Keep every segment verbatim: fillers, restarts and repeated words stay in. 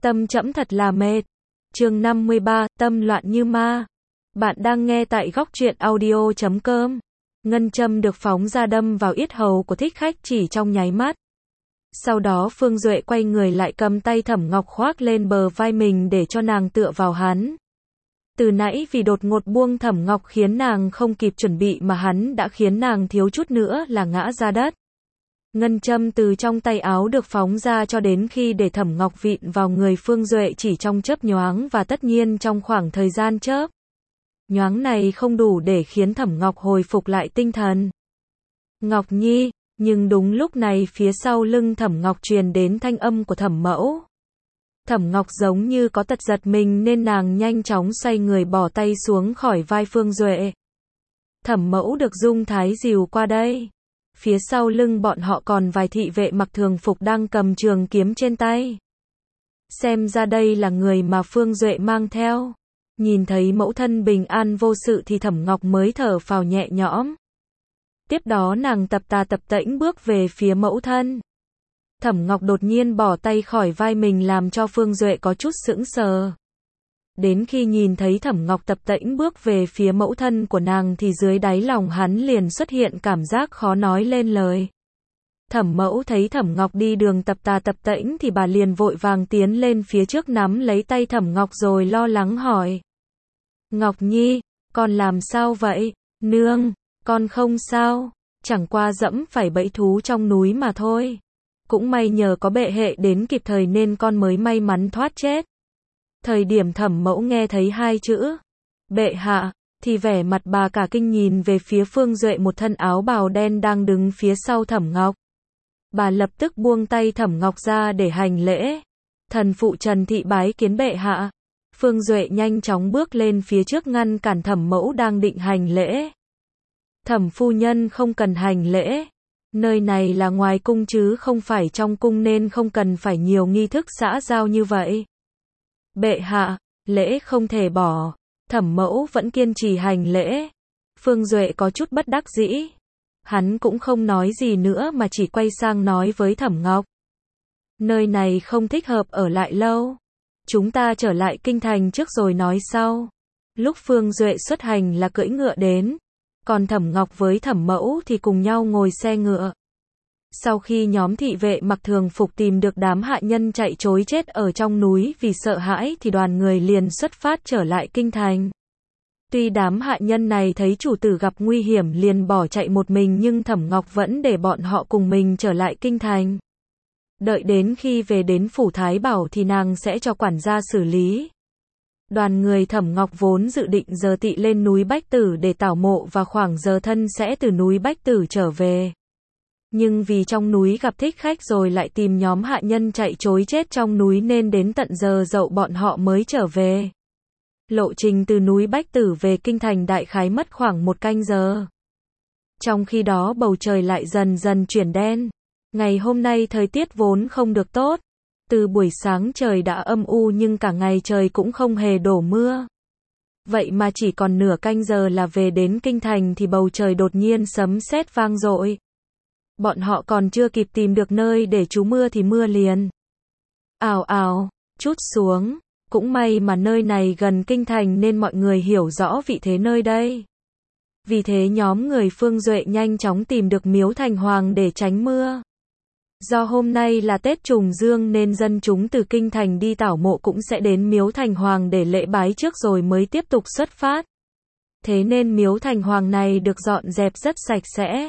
Tâm trẫm thật là mệt. Chương năm mươi ba, tâm loạn như ma. Bạn đang nghe tại góc truyện audio chấm com. Ngân châm được phóng ra đâm vào yết hầu của thích khách chỉ trong nháy mắt. Sau đó Phương Duệ quay người lại cầm tay Thẩm Ngọc khoác lên bờ vai mình để cho nàng tựa vào hắn. Từ nãy vì đột ngột buông Thẩm Ngọc khiến nàng không kịp chuẩn bị mà hắn đã khiến nàng thiếu chút nữa là ngã ra đất. Ngân châm từ trong tay áo được phóng ra cho đến khi để Thẩm Ngọc vịn vào người Phương Duệ chỉ trong chớp nhoáng và tất nhiên trong khoảng thời gian chớp nhoáng này không đủ để khiến Thẩm Ngọc hồi phục lại tinh thần. Ngọc Nhi, nhưng đúng lúc này phía sau lưng Thẩm Ngọc truyền đến thanh âm của Thẩm Mẫu. Thẩm Ngọc giống như có tật giật mình nên nàng nhanh chóng xoay người bỏ tay xuống khỏi vai Phương Duệ. Thẩm Mẫu được Dung Thái dìu qua đây. Phía sau lưng bọn họ còn vài thị vệ mặc thường phục đang cầm trường kiếm trên tay. Xem ra đây là người mà Phương Duệ mang theo. Nhìn thấy mẫu thân bình an vô sự thì Thẩm Ngọc mới thở phào nhẹ nhõm. Tiếp đó nàng tập tà tập tễnh bước về phía mẫu thân. Thẩm Ngọc đột nhiên bỏ tay khỏi vai mình làm cho Phương Duệ có chút sững sờ. Đến khi nhìn thấy Thẩm Ngọc tập tễnh bước về phía mẫu thân của nàng thì dưới đáy lòng hắn liền xuất hiện cảm giác khó nói lên lời. Thẩm Mẫu thấy Thẩm Ngọc đi đường tập tà tập tễnh thì bà liền vội vàng tiến lên phía trước nắm lấy tay Thẩm Ngọc rồi lo lắng hỏi. Ngọc Nhi, con làm sao vậy? Nương, con không sao, chẳng qua dẫm phải bẫy thú trong núi mà thôi. Cũng may nhờ có bệ hệ đến kịp thời nên con mới may mắn thoát chết. Thời điểm Thẩm Mẫu nghe thấy hai chữ bệ hạ thì vẻ mặt bà cả kinh nhìn về phía Phương Duệ một thân áo bào đen đang đứng phía sau Thẩm Ngọc. Bà lập tức buông tay Thẩm Ngọc ra để hành lễ. Thần phụ Trần thị bái kiến bệ hạ. Phương Duệ nhanh chóng bước lên phía trước ngăn cản Thẩm Mẫu đang định hành lễ. Thẩm phu nhân không cần hành lễ. Nơi này là ngoài cung chứ không phải trong cung nên không cần phải nhiều nghi thức xã giao như vậy. Bệ hạ, lễ không thể bỏ. Thẩm Mẫu vẫn kiên trì hành lễ. Phương Duệ có chút bất đắc dĩ. Hắn cũng không nói gì nữa mà chỉ quay sang nói với Thẩm Ngọc. Nơi này không thích hợp ở lại lâu. Chúng ta trở lại kinh thành trước rồi nói sau. Lúc Phương Duệ xuất hành là cưỡi ngựa đến. Còn Thẩm Ngọc với Thẩm Mẫu thì cùng nhau ngồi xe ngựa. Sau khi nhóm thị vệ mặc thường phục tìm được đám hạ nhân chạy trối chết ở trong núi vì sợ hãi thì đoàn người liền xuất phát trở lại kinh thành. Tuy đám hạ nhân này thấy chủ tử gặp nguy hiểm liền bỏ chạy một mình nhưng Thẩm Ngọc vẫn để bọn họ cùng mình trở lại kinh thành. Đợi đến khi về đến phủ Thái Bảo thì nàng sẽ cho quản gia xử lý. Đoàn người Thẩm Ngọc vốn dự định giờ tị lên núi Bách Tử để tảo mộ và khoảng giờ thân sẽ từ núi Bách Tử trở về. Nhưng vì trong núi gặp thích khách rồi lại tìm nhóm hạ nhân chạy trối chết trong núi nên đến tận giờ dậu bọn họ mới trở về. Lộ trình từ núi Bách Tử về kinh thành đại khái mất khoảng một canh giờ. Trong khi đó bầu trời lại dần dần chuyển đen. Ngày hôm nay thời tiết vốn không được tốt. Từ buổi sáng trời đã âm u nhưng cả ngày trời cũng không hề đổ mưa. Vậy mà chỉ còn nửa canh giờ là về đến kinh thành thì bầu trời đột nhiên sấm sét vang dội. Bọn họ còn chưa kịp tìm được nơi để trú mưa thì mưa liền ào ào trút xuống. Cũng may mà nơi này gần kinh thành nên mọi người hiểu rõ vị thế nơi đây. Vì thế nhóm người Phương Duệ nhanh chóng tìm được miếu thành hoàng để tránh mưa. Do hôm nay là Tết Trùng Dương nên dân chúng từ kinh thành đi tảo mộ cũng sẽ đến miếu thành hoàng để lễ bái trước rồi mới tiếp tục xuất phát. Thế nên miếu thành hoàng này được dọn dẹp rất sạch sẽ.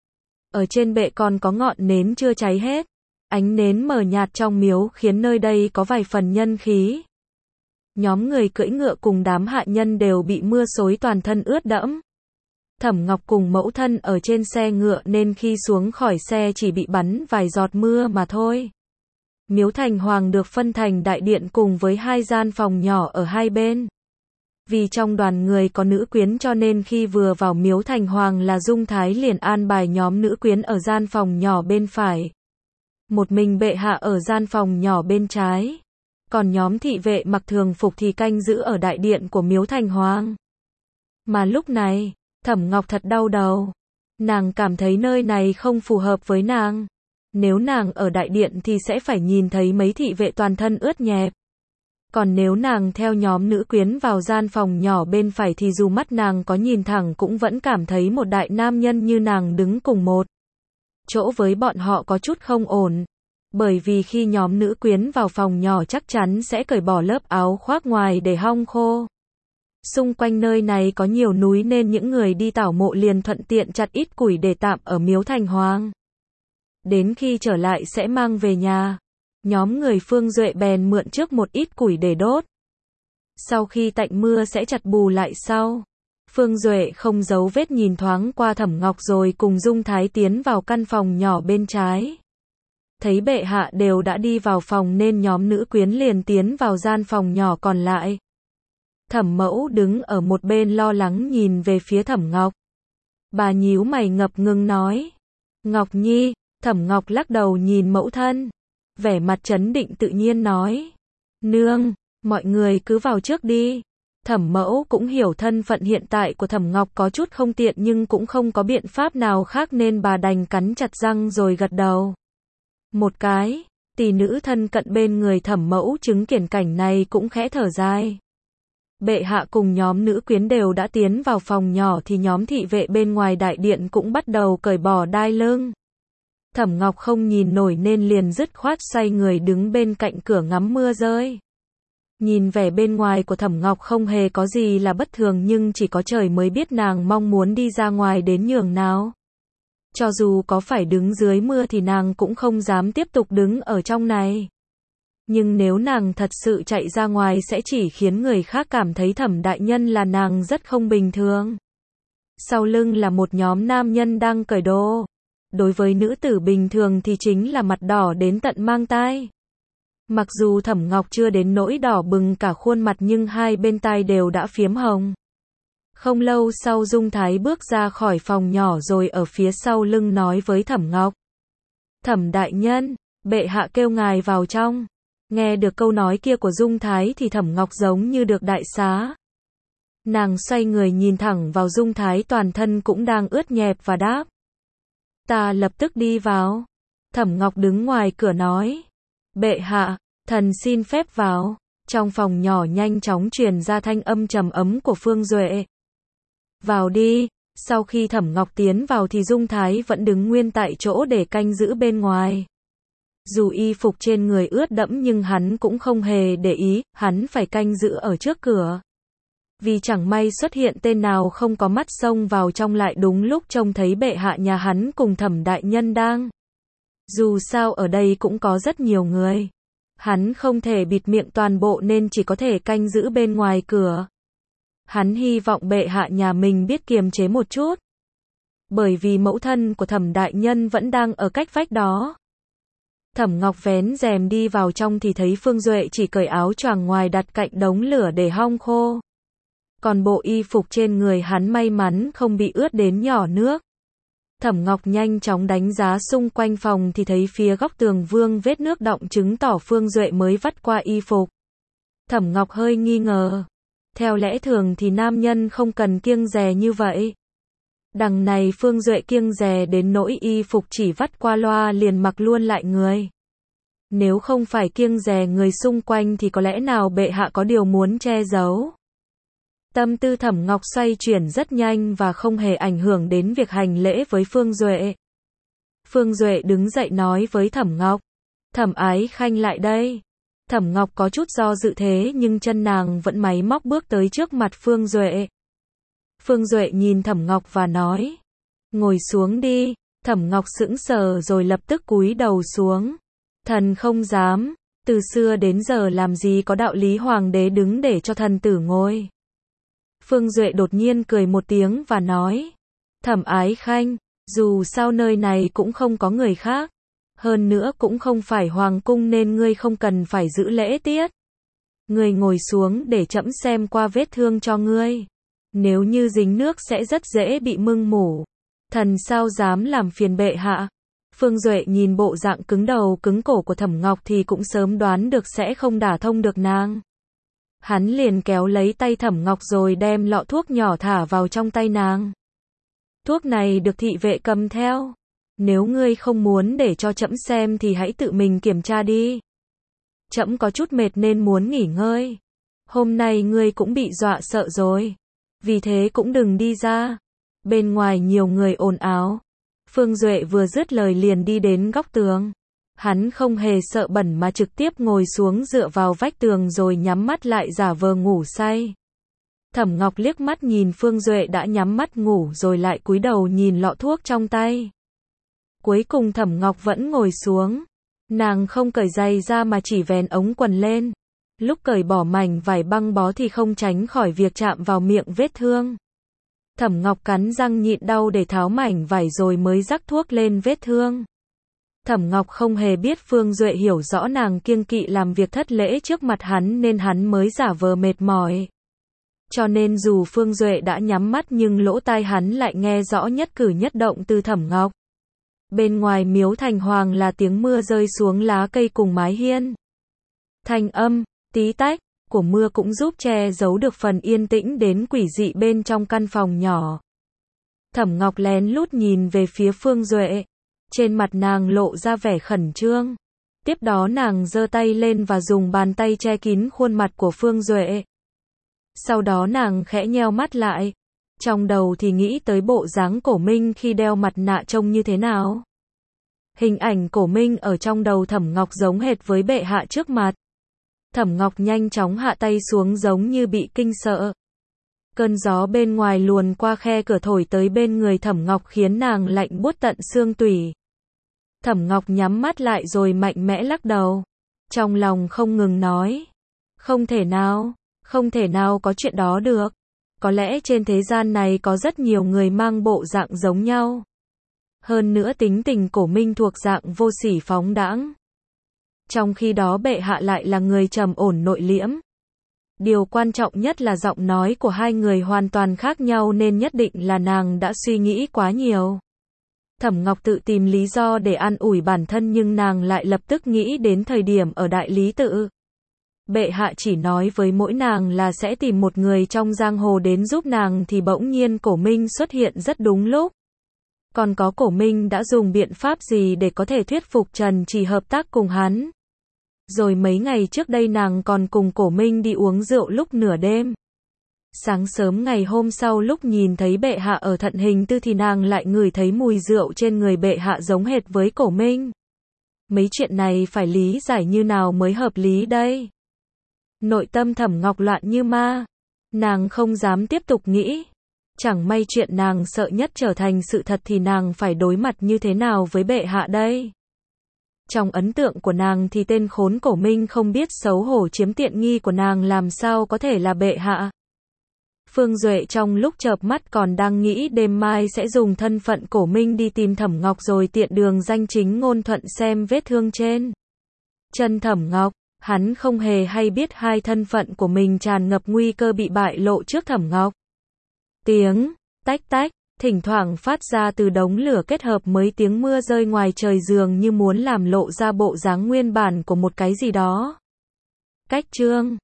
Ở trên bệ còn có ngọn nến chưa cháy hết. Ánh nến mờ nhạt trong miếu khiến nơi đây có vài phần nhân khí. Nhóm người cưỡi ngựa cùng đám hạ nhân đều bị mưa xối toàn thân ướt đẫm. Thẩm Ngọc cùng mẫu thân ở trên xe ngựa nên khi xuống khỏi xe chỉ bị bắn vài giọt mưa mà thôi. Miếu thành hoàng được phân thành đại điện cùng với hai gian phòng nhỏ ở hai bên. Vì trong đoàn người có nữ quyến cho nên khi vừa vào miếu thành hoàng là Dung Thái liền an bài nhóm nữ quyến ở gian phòng nhỏ bên phải. Một mình bệ hạ ở gian phòng nhỏ bên trái. Còn nhóm thị vệ mặc thường phục thì canh giữ ở đại điện của miếu thành hoàng. Mà lúc này, Thẩm Ngọc thật đau đầu. Nàng cảm thấy nơi này không phù hợp với nàng. Nếu nàng ở đại điện thì sẽ phải nhìn thấy mấy thị vệ toàn thân ướt nhẹp. Còn nếu nàng theo nhóm nữ quyến vào gian phòng nhỏ bên phải thì dù mắt nàng có nhìn thẳng cũng vẫn cảm thấy một đại nam nhân như nàng đứng cùng một chỗ với bọn họ có chút không ổn. Bởi vì khi nhóm nữ quyến vào phòng nhỏ chắc chắn sẽ cởi bỏ lớp áo khoác ngoài để hong khô. Xung quanh nơi này có nhiều núi nên những người đi tảo mộ liền thuận tiện chặt ít củi để tạm ở miếu thành hoàng. Đến khi trở lại sẽ mang về nhà. Nhóm người Phương Duệ bèn mượn trước một ít củi để đốt. Sau khi tạnh mưa sẽ chặt bù lại sau. Phương Duệ không giấu vết nhìn thoáng qua Thẩm Ngọc rồi cùng Dung Thái tiến vào căn phòng nhỏ bên trái. Thấy bệ hạ đều đã đi vào phòng nên nhóm nữ quyến liền tiến vào gian phòng nhỏ còn lại. Thẩm Mẫu đứng ở một bên lo lắng nhìn về phía Thẩm Ngọc. Bà nhíu mày ngập ngừng nói. Ngọc Nhi, Thẩm Ngọc lắc đầu nhìn mẫu thân. Vẻ mặt trấn định tự nhiên nói. Nương, mọi người cứ vào trước đi. Thẩm Mẫu cũng hiểu thân phận hiện tại của Thẩm Ngọc có chút không tiện nhưng cũng không có biện pháp nào khác nên bà đành cắn chặt răng rồi gật đầu. Một cái, tỷ nữ thân cận bên người Thẩm Mẫu chứng kiến cảnh này cũng khẽ thở dài. Bệ hạ cùng nhóm nữ quyến đều đã tiến vào phòng nhỏ thì nhóm thị vệ bên ngoài đại điện cũng bắt đầu cởi bỏ đai lưng. Thẩm Ngọc không nhìn nổi nên liền dứt khoát xoay người đứng bên cạnh cửa ngắm mưa rơi. Nhìn vẻ bên ngoài của Thẩm Ngọc không hề có gì là bất thường nhưng chỉ có trời mới biết nàng mong muốn đi ra ngoài đến nhường nào. Cho dù có phải đứng dưới mưa thì nàng cũng không dám tiếp tục đứng ở trong này. Nhưng nếu nàng thật sự chạy ra ngoài sẽ chỉ khiến người khác cảm thấy Thẩm đại nhân là nàng rất không bình thường. Sau lưng là một nhóm nam nhân đang cởi đồ. Đối với nữ tử bình thường thì chính là mặt đỏ đến tận mang tai. Mặc dù Thẩm Ngọc chưa đến nỗi đỏ bừng cả khuôn mặt nhưng hai bên tai đều đã phiếm hồng. Không lâu sau Dung Thái bước ra khỏi phòng nhỏ rồi ở phía sau lưng nói với Thẩm Ngọc. Thẩm đại nhân, bệ hạ kêu ngài vào trong. Nghe được câu nói kia của Dung Thái thì Thẩm Ngọc giống như được đại xá. Nàng xoay người nhìn thẳng vào Dung Thái toàn thân cũng đang ướt nhẹp và đáp. Ta lập tức đi vào. Thẩm Ngọc đứng ngoài cửa nói. Bệ hạ, thần xin phép vào. Trong phòng nhỏ nhanh chóng truyền ra thanh âm trầm ấm của Phương Duệ. Vào đi. Sau khi Thẩm Ngọc tiến vào thì Dung Thái vẫn đứng nguyên tại chỗ để canh giữ bên ngoài. Dù y phục trên người ướt đẫm nhưng hắn cũng không hề để ý, hắn phải canh giữ ở trước cửa. Vì chẳng may xuất hiện tên nào không có mắt xông vào trong lại đúng lúc trông thấy bệ hạ nhà hắn cùng Thẩm đại nhân đang. Dù sao ở đây cũng có rất nhiều người. Hắn không thể bịt miệng toàn bộ nên chỉ có thể canh giữ bên ngoài cửa. Hắn hy vọng bệ hạ nhà mình biết kiềm chế một chút. Bởi vì mẫu thân của Thẩm đại nhân vẫn đang ở cách vách đó. Thẩm Ngọc vén rèm đi vào trong thì thấy Phương Duệ chỉ cởi áo choàng ngoài đặt cạnh đống lửa để hong khô. Còn bộ y phục trên người hắn may mắn không bị ướt đến nhỏ nước. Thẩm Ngọc nhanh chóng đánh giá xung quanh phòng thì thấy phía góc tường vương vết nước đọng chứng tỏ Phương Duệ mới vắt qua y phục. Thẩm Ngọc hơi nghi ngờ. Theo lẽ thường thì nam nhân không cần kiêng dè như vậy. Đằng này Phương Duệ kiêng dè đến nỗi y phục chỉ vắt qua loa liền mặc luôn lại người. Nếu không phải kiêng dè người xung quanh thì có lẽ nào bệ hạ có điều muốn che giấu. Tâm tư Thẩm Ngọc xoay chuyển rất nhanh và không hề ảnh hưởng đến việc hành lễ với Phương Duệ. Phương Duệ đứng dậy nói với Thẩm Ngọc. Thẩm ái khanh lại đây. Thẩm Ngọc có chút do dự thế nhưng chân nàng vẫn máy móc bước tới trước mặt Phương Duệ. Phương Duệ nhìn Thẩm Ngọc và nói. Ngồi xuống đi. Thẩm Ngọc sững sờ rồi lập tức cúi đầu xuống. Thần không dám. Từ xưa đến giờ làm gì có đạo lý hoàng đế đứng để cho thần tử ngồi. Phương Duệ đột nhiên cười một tiếng và nói. Thẩm ái khanh, dù sao nơi này cũng không có người khác. Hơn nữa cũng không phải hoàng cung nên ngươi không cần phải giữ lễ tiết. Ngươi ngồi xuống để trẫm xem qua vết thương cho ngươi. Nếu như dính nước sẽ rất dễ bị mưng mủ. Thần sao dám làm phiền bệ hạ. Phương Duệ nhìn bộ dạng cứng đầu cứng cổ của Thẩm Ngọc thì cũng sớm đoán được sẽ không đả thông được nàng. Hắn liền kéo lấy tay Thẩm Ngọc rồi đem lọ thuốc nhỏ thả vào trong tay nàng. Thuốc này được thị vệ cầm theo. Nếu ngươi không muốn để cho trẫm xem thì hãy tự mình kiểm tra đi. trẫm có chút mệt nên muốn nghỉ ngơi. Hôm nay ngươi cũng bị dọa sợ rồi. Vì thế cũng đừng đi ra. Bên ngoài nhiều người ồn ào. Phương Duệ vừa dứt lời liền đi đến góc tường. Hắn không hề sợ bẩn mà trực tiếp ngồi xuống dựa vào vách tường rồi nhắm mắt lại giả vờ ngủ say. Thẩm Ngọc liếc mắt nhìn Phương Duệ đã nhắm mắt ngủ rồi lại cúi đầu nhìn lọ thuốc trong tay. Cuối cùng Thẩm Ngọc vẫn ngồi xuống. Nàng không cởi giày ra mà chỉ vén ống quần lên. Lúc cởi bỏ mảnh vải băng bó thì không tránh khỏi việc chạm vào miệng vết thương. Thẩm Ngọc cắn răng nhịn đau để tháo mảnh vải rồi mới rắc thuốc lên vết thương. Thẩm Ngọc không hề biết Phương Duệ hiểu rõ nàng kiêng kỵ làm việc thất lễ trước mặt hắn nên hắn mới giả vờ mệt mỏi. Cho nên dù Phương Duệ đã nhắm mắt nhưng lỗ tai hắn lại nghe rõ nhất cử nhất động từ Thẩm Ngọc. Bên ngoài miếu thành hoàng là tiếng mưa rơi xuống lá cây cùng mái hiên. Thanh âm, tí tách, của mưa cũng giúp che giấu được phần yên tĩnh đến quỷ dị bên trong căn phòng nhỏ. Thẩm Ngọc lén lút nhìn về phía Phương Duệ. Trên mặt nàng lộ ra vẻ khẩn trương. Tiếp đó nàng giơ tay lên và dùng bàn tay che kín khuôn mặt của Phương Duệ. Sau đó nàng khẽ nheo mắt lại. Trong đầu thì nghĩ tới bộ dáng Cổ Minh khi đeo mặt nạ trông như thế nào. Hình ảnh Cổ Minh ở trong đầu Thẩm Ngọc giống hệt với bệ hạ trước mặt. Thẩm Ngọc nhanh chóng hạ tay xuống giống như bị kinh sợ. Cơn gió bên ngoài luồn qua khe cửa thổi tới bên người Thẩm Ngọc khiến nàng lạnh buốt tận xương tủy. Thẩm Ngọc nhắm mắt lại rồi mạnh mẽ lắc đầu. Trong lòng không ngừng nói. Không thể nào, không thể nào có chuyện đó được. Có lẽ trên thế gian này có rất nhiều người mang bộ dạng giống nhau. Hơn nữa tính tình Cổ Minh thuộc dạng vô sỉ phóng đãng. Trong khi đó bệ hạ lại là người trầm ổn nội liễm. Điều quan trọng nhất là giọng nói của hai người hoàn toàn khác nhau nên nhất định là nàng đã suy nghĩ quá nhiều. Thẩm Ngọc tự tìm lý do để an ủi bản thân nhưng nàng lại lập tức nghĩ đến thời điểm ở Đại Lý Tự. Bệ hạ chỉ nói với mỗi nàng là sẽ tìm một người trong giang hồ đến giúp nàng thì bỗng nhiên Cổ Minh xuất hiện rất đúng lúc. Còn có Cổ Minh đã dùng biện pháp gì để có thể thuyết phục Trần Chỉ hợp tác cùng hắn. Rồi mấy ngày trước đây nàng còn cùng Cổ Minh đi uống rượu lúc nửa đêm. Sáng sớm ngày hôm sau lúc nhìn thấy bệ hạ ở Thận Hình Tư thì nàng lại ngửi thấy mùi rượu trên người bệ hạ giống hệt với Cổ Minh. Mấy chuyện này phải lý giải như nào mới hợp lý đây? Nội tâm Thẩm Ngọc loạn như ma. Nàng không dám tiếp tục nghĩ. Chẳng may chuyện nàng sợ nhất trở thành sự thật thì nàng phải đối mặt như thế nào với bệ hạ đây? Trong ấn tượng của nàng thì tên khốn Cổ Minh không biết xấu hổ chiếm tiện nghi của nàng làm sao có thể là bệ hạ. Phương Duệ trong lúc chợp mắt còn đang nghĩ đêm mai sẽ dùng thân phận Cổ Minh đi tìm Thẩm Ngọc rồi tiện đường danh chính ngôn thuận xem vết thương trên chân Thẩm Ngọc. Hắn không hề hay biết hai thân phận của mình tràn ngập nguy cơ bị bại lộ trước Thẩm Ngọc. Tiếng tách tách thỉnh thoảng phát ra từ đống lửa kết hợp với tiếng mưa rơi ngoài trời dường như muốn làm lộ ra bộ dáng nguyên bản của một cái gì đó. Cách chương